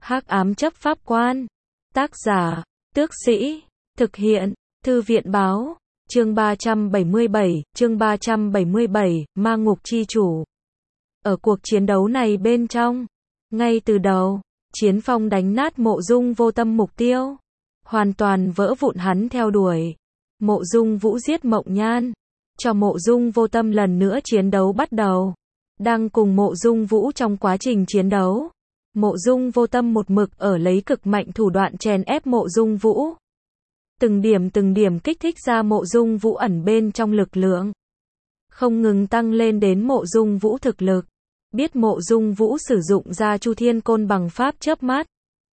Hắc ám chấp pháp quan. Tác giả, Tước Sĩ. Thực hiện, Thư viện báo. Chương 377, Ma Ngục Chi Chủ. Ở cuộc chiến đấu này bên trong, ngay từ đầu, Chiến Phong đánh nát Mộ Dung Vô Tâm mục tiêu, hoàn toàn vỡ vụn hắn theo đuổi. Mộ Dung Vũ giết Mộng Nhan, cho Mộ Dung Vô Tâm lần nữa chiến đấu bắt đầu. Đang cùng Mộ Dung Vũ trong quá trình chiến đấu, Mộ Dung Vô Tâm một mực ở lấy cực mạnh thủ đoạn chèn ép Mộ Dung Vũ. Từng điểm kích thích ra Mộ Dung Vũ ẩn bên trong lực lượng, không ngừng tăng lên đến Mộ Dung Vũ thực lực. Biết Mộ Dung Vũ sử dụng ra Chu Thiên Côn bằng pháp chớp mắt,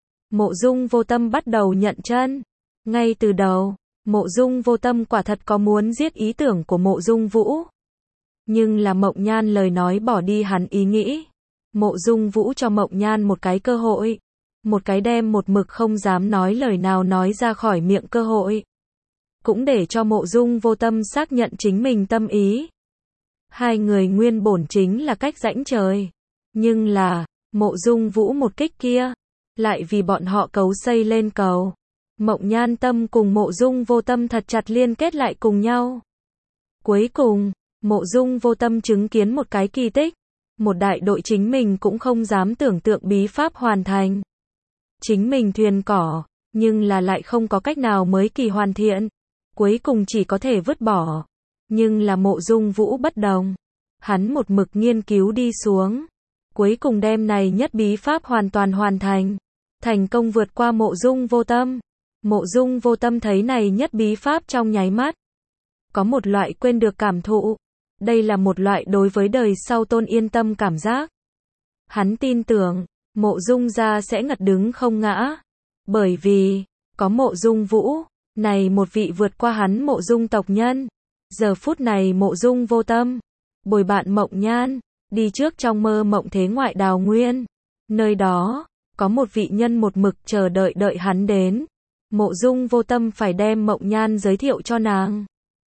Mộ Dung Vô Tâm bắt đầu nhận chân. Ngay từ đầu, Mộ Dung Vô Tâm quả thật có muốn giết ý tưởng của Mộ Dung Vũ. Nhưng là Mộng Nhan lời nói bỏ đi hắn ý nghĩ. Mộ Dung Vũ cho Mộng Nhan một cái cơ hội, một cái đem một mực không dám nói lời nào nói ra khỏi miệng cơ hội, cũng để cho Mộ Dung Vô Tâm xác nhận chính mình tâm ý. Hai người nguyên bổn chính là cách rãnh trời, nhưng là, Mộ Dung Vũ một kích kia, lại vì bọn họ cấu xây lên cầu. Mộng Nhan tâm cùng Mộ Dung Vô Tâm thật chặt liên kết lại cùng nhau. Cuối cùng, Mộ Dung Vô Tâm chứng kiến một cái kỳ tích, một đại đội chính mình cũng không dám tưởng tượng bí pháp hoàn thành. Chính mình thuyền cỏ, nhưng là lại không có cách nào mới kỳ hoàn thiện, cuối cùng chỉ có thể vứt bỏ. Nhưng là Mộ Dung Vũ bất đồng, hắn một mực nghiên cứu đi xuống, cuối cùng đem này nhất bí pháp hoàn toàn hoàn thành, thành công vượt qua Mộ Dung Vô Tâm. Mộ Dung Vô Tâm thấy này nhất bí pháp trong nháy mắt, có một loại quên được cảm thụ. Đây là một loại đối với đời sau tôn yên tâm cảm giác. Hắn tin tưởng, Mộ Dung gia sẽ ngật đứng không ngã. Bởi vì, có Mộ Dung Vũ, này một vị vượt qua hắn Mộ Dung tộc nhân. Giờ phút này Mộ Dung Vô Tâm, bồi bạn Mộng Nhan, đi trước trong mơ mộng thế ngoại đào nguyên. Nơi đó, có một vị nhân một mực chờ đợi hắn đến. Mộ Dung Vô Tâm phải đem Mộng Nhan giới thiệu cho nàng.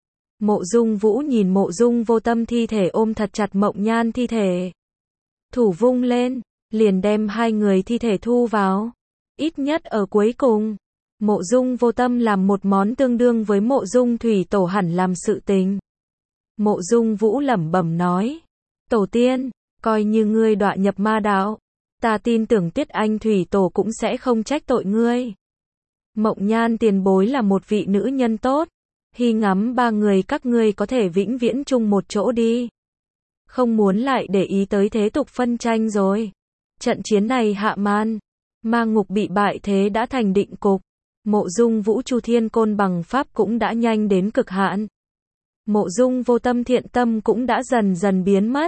Mộ Dung Vũ nhìn Mộ Dung Vô Tâm thi thể ôm thật chặt Mộng Nhan thi thể. Thủ vung lên, liền đem hai người thi thể thu vào. Ít nhất ở cuối cùng, Mộ Dung Vô Tâm làm một món tương đương với Mộ Dung Thủy Tổ hẳn làm sự tình. Mộ Dung Vũ lẩm bẩm nói, tổ tiên, coi như ngươi đọa nhập ma đạo, ta tin tưởng Tiết Anh Thủy Tổ cũng sẽ không trách tội ngươi. Mộng Nhan tiền bối là một vị nữ nhân tốt, hy ngắm ba người các ngươi có thể vĩnh viễn chung một chỗ đi. Không muốn lại để ý tới thế tục phân tranh rồi. Trận chiến này hạ man, ma ngục bị bại thế đã thành định cục. Mộ Dung Vũ Chu Thiên Côn bằng pháp cũng đã nhanh đến cực hạn. Mộ Dung Vô Tâm thiện tâm cũng đã dần dần biến mất.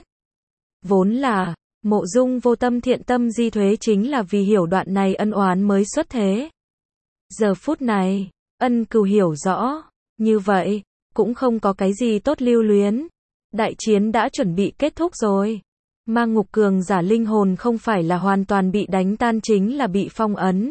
Vốn là, Mộ Dung Vô Tâm thiện tâm di thuế chính là vì hiểu đoạn này ân oán mới xuất thế. Giờ phút này, ân cừu hiểu rõ, như vậy, cũng không có cái gì tốt lưu luyến. Đại chiến đã chuẩn bị kết thúc rồi. Ma ngục cường giả linh hồn không phải là hoàn toàn bị đánh tan chính là bị phong ấn.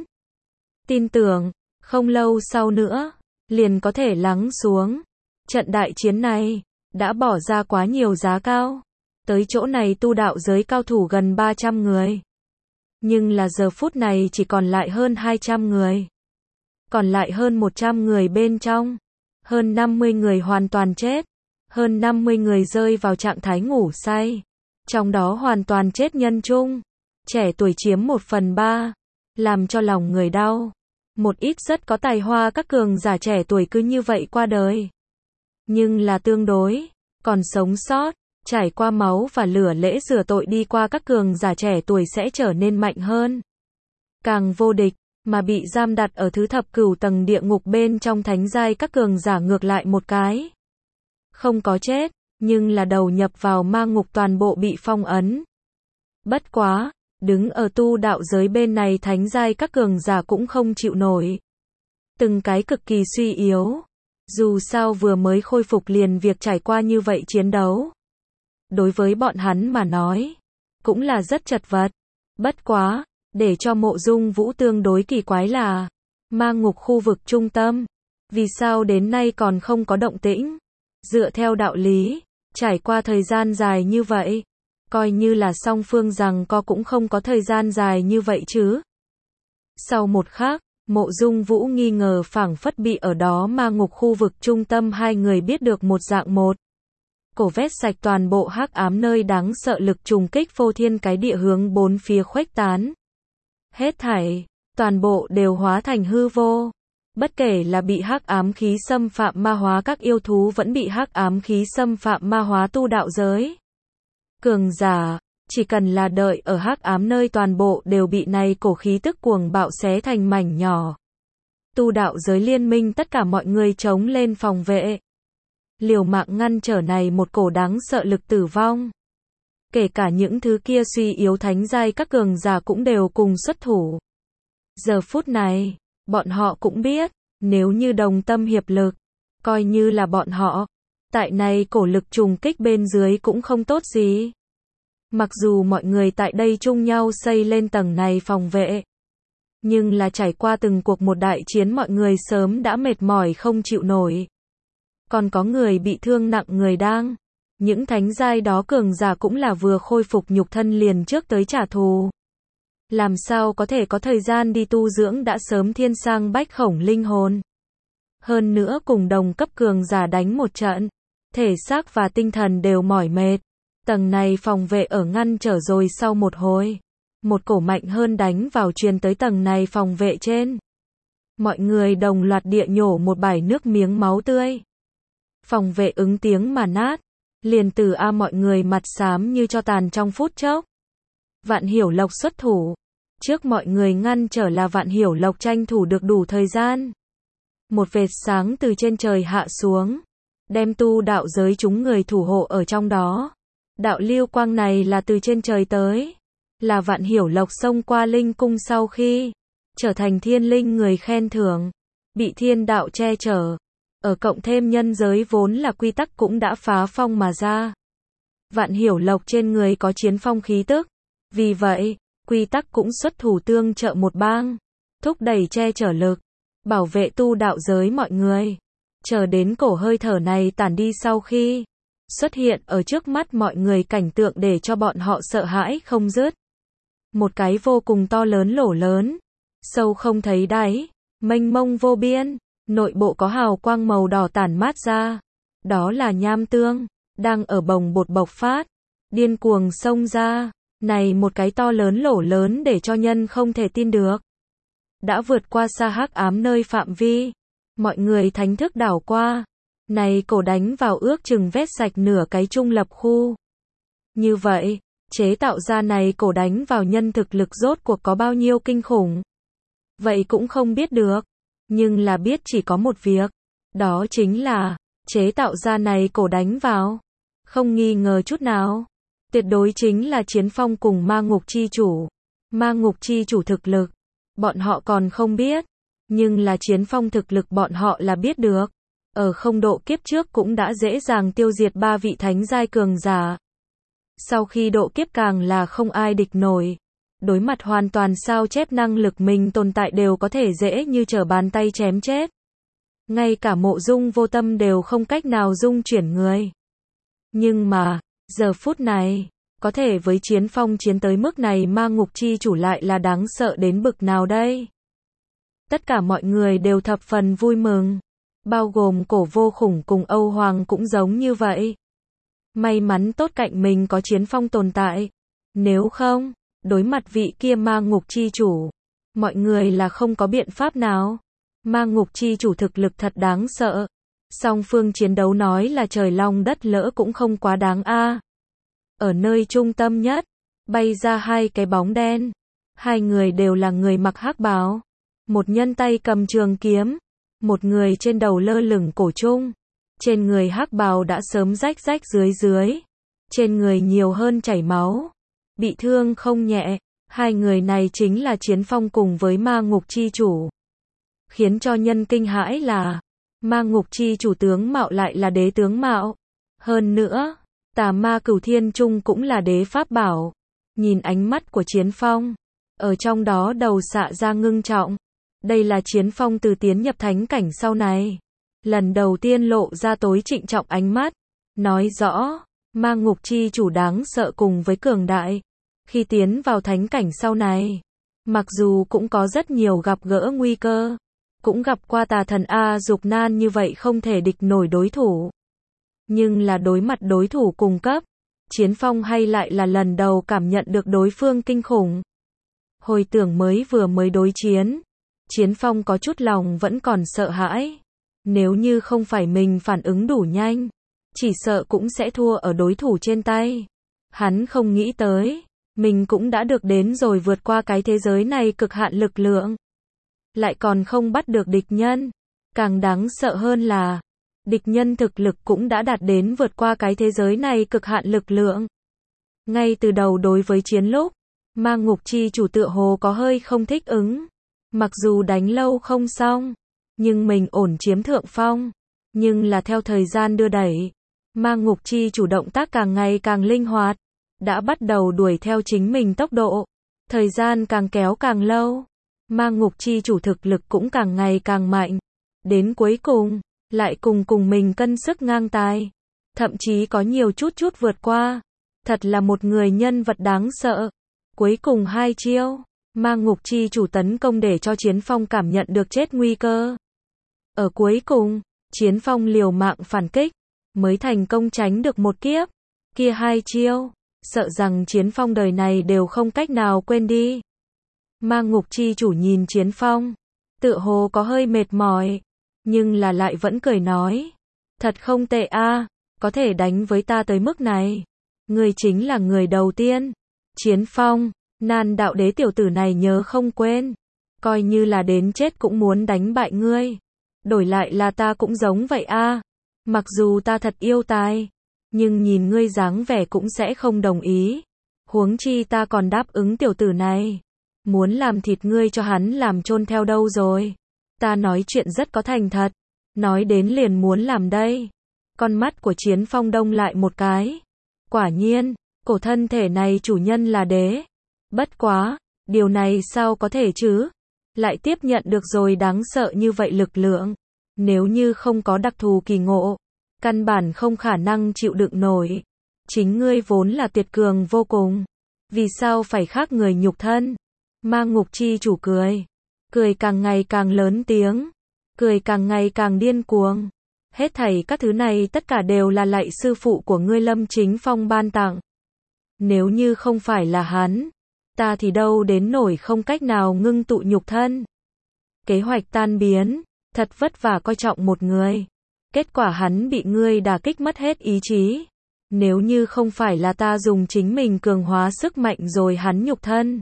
Tin tưởng, không lâu sau nữa, liền có thể lắng xuống. Trận đại chiến này, đã bỏ ra quá nhiều giá cao. Tới chỗ này tu đạo giới cao thủ gần 300 người. Nhưng là giờ phút này chỉ còn lại hơn 200 người. Còn lại hơn 100 người bên trong. Hơn 50 người hoàn toàn chết. Hơn 50 người rơi vào trạng thái ngủ say. Trong đó hoàn toàn chết nhân chung. Trẻ tuổi chiếm 1/3. Làm cho lòng người đau. Một ít rất có tài hoa các cường giả trẻ tuổi cứ như vậy qua đời. Nhưng là tương đối, còn sống sót, trải qua máu và lửa lễ rửa tội đi qua các cường giả trẻ tuổi sẽ trở nên mạnh hơn. Càng vô địch, mà bị giam đặt ở thứ thập cửu tầng địa ngục bên trong thánh giai các cường giả ngược lại một cái. Không có chết, nhưng là đầu nhập vào ma ngục toàn bộ bị phong ấn. Bất quá, đứng ở tu đạo giới bên này thánh giai các cường giả cũng không chịu nổi. Từng cái cực kỳ suy yếu. Dù sao vừa mới khôi phục liền việc trải qua như vậy chiến đấu. Đối với bọn hắn mà nói, cũng là rất chật vật. Bất quá, để cho Mộ Dung Vũ tương đối kỳ quái là, ma ngục khu vực trung tâm, vì sao đến nay còn không có động tĩnh? Dựa theo đạo lý, trải qua thời gian dài như vậy, coi như là song phương rằng co cũng không có thời gian dài như vậy chứ. Sau một khắc, Mộ Dung Vũ nghi ngờ phảng phất bị ở đó ma ngục khu vực trung tâm hai người biết được một dạng một. Cổ vét sạch toàn bộ hắc ám nơi đáng sợ lực trùng kích phô thiên cái địa hướng bốn phía khuếch tán. Hết thảy, toàn bộ đều hóa thành hư vô. Bất kể là bị hắc ám khí xâm phạm ma hóa các yêu thú vẫn bị hắc ám khí xâm phạm ma hóa tu đạo giới. Cường giả, chỉ cần là đợi ở hắc ám nơi toàn bộ đều bị này cổ khí tức cuồng bạo xé thành mảnh nhỏ. Tu đạo giới liên minh tất cả mọi người chống lên phòng vệ. Liều mạng ngăn trở này một cổ đáng sợ lực tử vong. Kể cả những thứ kia suy yếu thánh giai các cường giả cũng đều cùng xuất thủ. Giờ phút này, bọn họ cũng biết, nếu như đồng tâm hiệp lực, coi như là bọn họ, tại này cổ lực trùng kích bên dưới cũng không tốt gì. Mặc dù mọi người tại đây chung nhau xây lên tầng này phòng vệ, nhưng là trải qua từng cuộc một đại chiến mọi người sớm đã mệt mỏi không chịu nổi. Còn có người bị thương nặng người đang. Những thánh giai đó cường giả cũng là vừa khôi phục nhục thân liền trước tới trả thù. Làm sao có thể có thời gian đi tu dưỡng đã sớm thiên sang bách khổng linh hồn. Hơn nữa cùng đồng cấp cường giả đánh một trận. Thể xác và tinh thần đều mỏi mệt. Tầng này phòng vệ ở ngăn trở rồi sau một hồi. Một cổ mạnh hơn đánh vào truyền tới tầng này phòng vệ trên. Mọi người đồng loạt địa nhổ một bãi nước miếng máu tươi. Phòng vệ ứng tiếng mà nát. Liền từ mọi người mặt xám như cho tàn trong phút chốc. Vạn Hiểu Lộc xuất thủ. Trước mọi người ngăn trở là Vạn Hiểu Lộc tranh thủ được đủ thời gian. Một vệt sáng từ trên trời hạ xuống. Đem tu đạo giới chúng người thủ hộ ở trong đó. Đạo lưu quang này là từ trên trời tới. Là Vạn Hiểu Lộc xông qua linh cung sau khi trở thành thiên linh người khen thưởng. Bị thiên đạo che chở. Ở cộng thêm nhân giới vốn là quy tắc cũng đã phá phong mà ra. Vạn Hiểu Lộc trên người có chiến phong khí tức. Vì vậy, quy tắc cũng xuất thủ tương trợ một bang. Thúc đẩy che chở lực. Bảo vệ tu đạo giới mọi người. Chờ đến cổ hơi thở này tản đi sau khi xuất hiện ở trước mắt mọi người cảnh tượng để cho bọn họ sợ hãi không dứt. Một cái vô cùng to lớn lỗ lớn. Sâu không thấy đáy. Mênh mông vô biên. Nội bộ có hào quang màu đỏ tản mát ra. Đó là nham tương. Đang ở bồng bột bộc phát. Điên cuồng xông ra. Này một cái to lớn lỗ lớn để cho nhân không thể tin được. Đã vượt qua xa hắc ám nơi phạm vi. Mọi người thánh thức đảo qua. Này cổ đánh vào ước chừng vét sạch nửa cái trung lập khu. Như vậy, chế tạo ra này cổ đánh vào nhân thực lực rốt cuộc có bao nhiêu kinh khủng. Vậy cũng không biết được. Nhưng là biết chỉ có một việc. Đó chính là, chế tạo ra này cổ đánh vào. Không nghi ngờ chút nào. Tuyệt đối chính là Chiến Phong cùng ma ngục chi chủ. Ma ngục chi chủ thực lực. Bọn họ còn không biết. Nhưng là Chiến Phong thực lực bọn họ là biết được. Ở không độ kiếp trước cũng đã dễ dàng tiêu diệt 3 vị thánh giai cường giả. Sau khi độ kiếp càng là không ai địch nổi. Đối mặt hoàn toàn sao chép năng lực mình tồn tại đều có thể dễ như trở bàn tay chém chết. Ngay cả Mộ Dung Vô Tâm đều không cách nào dung chuyển người. Nhưng mà, giờ phút này, có thể với Chiến Phong chiến tới mức này ma ngục chi chủ lại là đáng sợ đến bực nào đây? Tất cả mọi người đều thập phần vui mừng. Bao gồm Cổ Vô Khủng cùng Âu Hoàng cũng giống như vậy. May mắn tốt cạnh mình có Chiến Phong tồn tại. Nếu không, đối mặt vị kia ma ngục chi chủ, mọi người là không có biện pháp nào. Ma ngục chi chủ thực lực thật đáng sợ. Song phương chiến đấu nói là trời long đất lỡ cũng không quá đáng a. Ở nơi trung tâm nhất, bay ra hai cái bóng đen. Hai người đều là người mặc hắc bào. Một nhân tay cầm trường kiếm. Một người trên đầu lơ lửng cổ trung. Trên người hắc bào đã sớm rách rách dưới. Trên người nhiều hơn chảy máu. Bị thương không nhẹ. Hai người này chính là Chiến Phong cùng với ma ngục chi chủ. Khiến cho nhân kinh hãi là ma ngục chi chủ tướng mạo lại là đế tướng mạo. Hơn nữa, tà ma Cửu Thiên Trung cũng là đế pháp bảo. Nhìn ánh mắt của Chiến Phong, ở trong đó đầu xạ ra ngưng trọng. Đây là Chiến Phong từ tiến nhập thánh cảnh sau này. Lần đầu tiên lộ ra tối trịnh trọng ánh mắt. Nói rõ, ma ngục chi chủ đáng sợ cùng với cường đại. Khi tiến vào thánh cảnh sau này, Mặc dù cũng có rất nhiều gặp gỡ nguy cơ, cũng gặp qua tà thần A Dục Nan như vậy không thể địch nổi đối thủ. Nhưng là đối mặt đối thủ cùng cấp, Chiến Phong hay lại là lần đầu cảm nhận được đối phương kinh khủng. Hồi tưởng vừa mới đối chiến, Chiến Phong có chút lòng vẫn còn sợ hãi. Nếu như không phải mình phản ứng đủ nhanh, chỉ sợ cũng sẽ thua ở đối thủ trên tay. Hắn không nghĩ tới, mình cũng đã được đến rồi vượt qua cái thế giới này cực hạn lực lượng. Lại còn không bắt được địch nhân. Càng đáng sợ hơn là, địch nhân thực lực cũng đã đạt đến vượt qua cái thế giới này cực hạn lực lượng. Ngay từ đầu đối với chiến lúc, Ma Ngục Chi chủ tựa hồ có hơi không thích ứng. Mặc dù đánh lâu không xong, nhưng mình ổn chiếm thượng phong. Nhưng là theo thời gian đưa đẩy, Ma Ngục Chi chủ động tác càng ngày càng linh hoạt, đã bắt đầu đuổi theo chính mình tốc độ. Thời gian càng kéo càng lâu, Ma Ngục Chi chủ thực lực cũng càng ngày càng mạnh. Đến cuối cùng, lại cùng mình cân sức ngang tài. Thậm chí có nhiều chút vượt qua. Thật là một người nhân vật đáng sợ. Cuối cùng 2 chiêu, Ma Ngục Chi chủ tấn công để cho Chiến Phong cảm nhận được chết nguy cơ. Ở cuối cùng, Chiến Phong liều mạng phản kích, mới thành công tránh được một kiếp. Kia 2 chiêu, sợ rằng Chiến Phong đời này đều không cách nào quên đi. Ma Ngục Chi chủ nhìn Chiến Phong, tựa hồ có hơi mệt mỏi, nhưng là lại vẫn cười nói. Thật không tệ a, có thể đánh với ta tới mức này. Ngươi chính là người đầu tiên. Chiến Phong, Nan đạo đế tiểu tử này nhớ không quên. Coi như là đến chết cũng muốn đánh bại ngươi. Đổi lại là ta cũng giống vậy a. Mặc dù ta thật yêu tài, nhưng nhìn ngươi dáng vẻ cũng sẽ không đồng ý. Huống chi ta còn đáp ứng tiểu tử này. Muốn làm thịt ngươi cho hắn làm chôn theo đâu rồi. Ta nói chuyện rất có thành thật. Nói đến liền muốn làm đây. Con mắt của Chiến Phong đông lại một cái. Quả nhiên, cổ thân thể này chủ nhân là đế. Bất quá, điều này sao có thể chứ? Lại tiếp nhận được rồi đáng sợ như vậy lực lượng. Nếu như không có đặc thù kỳ ngộ, căn bản không khả năng chịu đựng nổi. Chính ngươi vốn là tuyệt cường vô cùng. Vì sao phải khác người nhục thân? Ma Ngục Chi chủ cười. Cười càng ngày càng lớn tiếng. Cười càng ngày càng điên cuồng. Hết thảy các thứ này tất cả đều là lạy sư phụ của ngươi Lâm Chính Phong ban tặng. Nếu như không phải là hắn, ta thì đâu đến nổi không cách nào ngưng tụ nhục thân. Kế hoạch tan biến, thật vất vả coi trọng một người. Kết quả hắn bị ngươi đả kích mất hết ý chí. Nếu như không phải là ta dùng chính mình cường hóa sức mạnh rồi hắn nhục thân,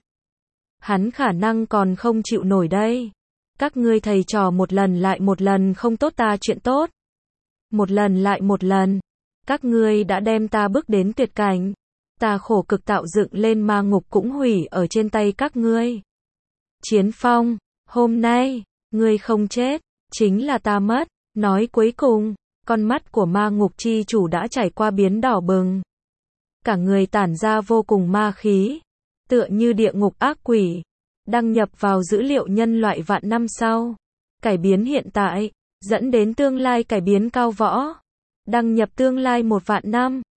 hắn khả năng còn không chịu nổi đây. Các ngươi thầy trò một lần lại một lần không tốt ta chuyện tốt. Một lần lại một lần, các ngươi đã đem ta bước đến tuyệt cảnh. Ta khổ cực tạo dựng lên ma ngục cũng hủy ở trên tay các ngươi. Chiến Phong, hôm nay, ngươi không chết, chính là ta mất. Nói cuối cùng, con mắt của Ma Ngục Chi chủ đã trải qua biến đỏ bừng. Cả người tản ra vô cùng ma khí, tựa như địa ngục ác quỷ, đăng nhập vào dữ liệu nhân loại vạn năm sau. Cải biến hiện tại, dẫn đến tương lai cải biến cao võ. Đăng nhập tương lai 1 vạn năm.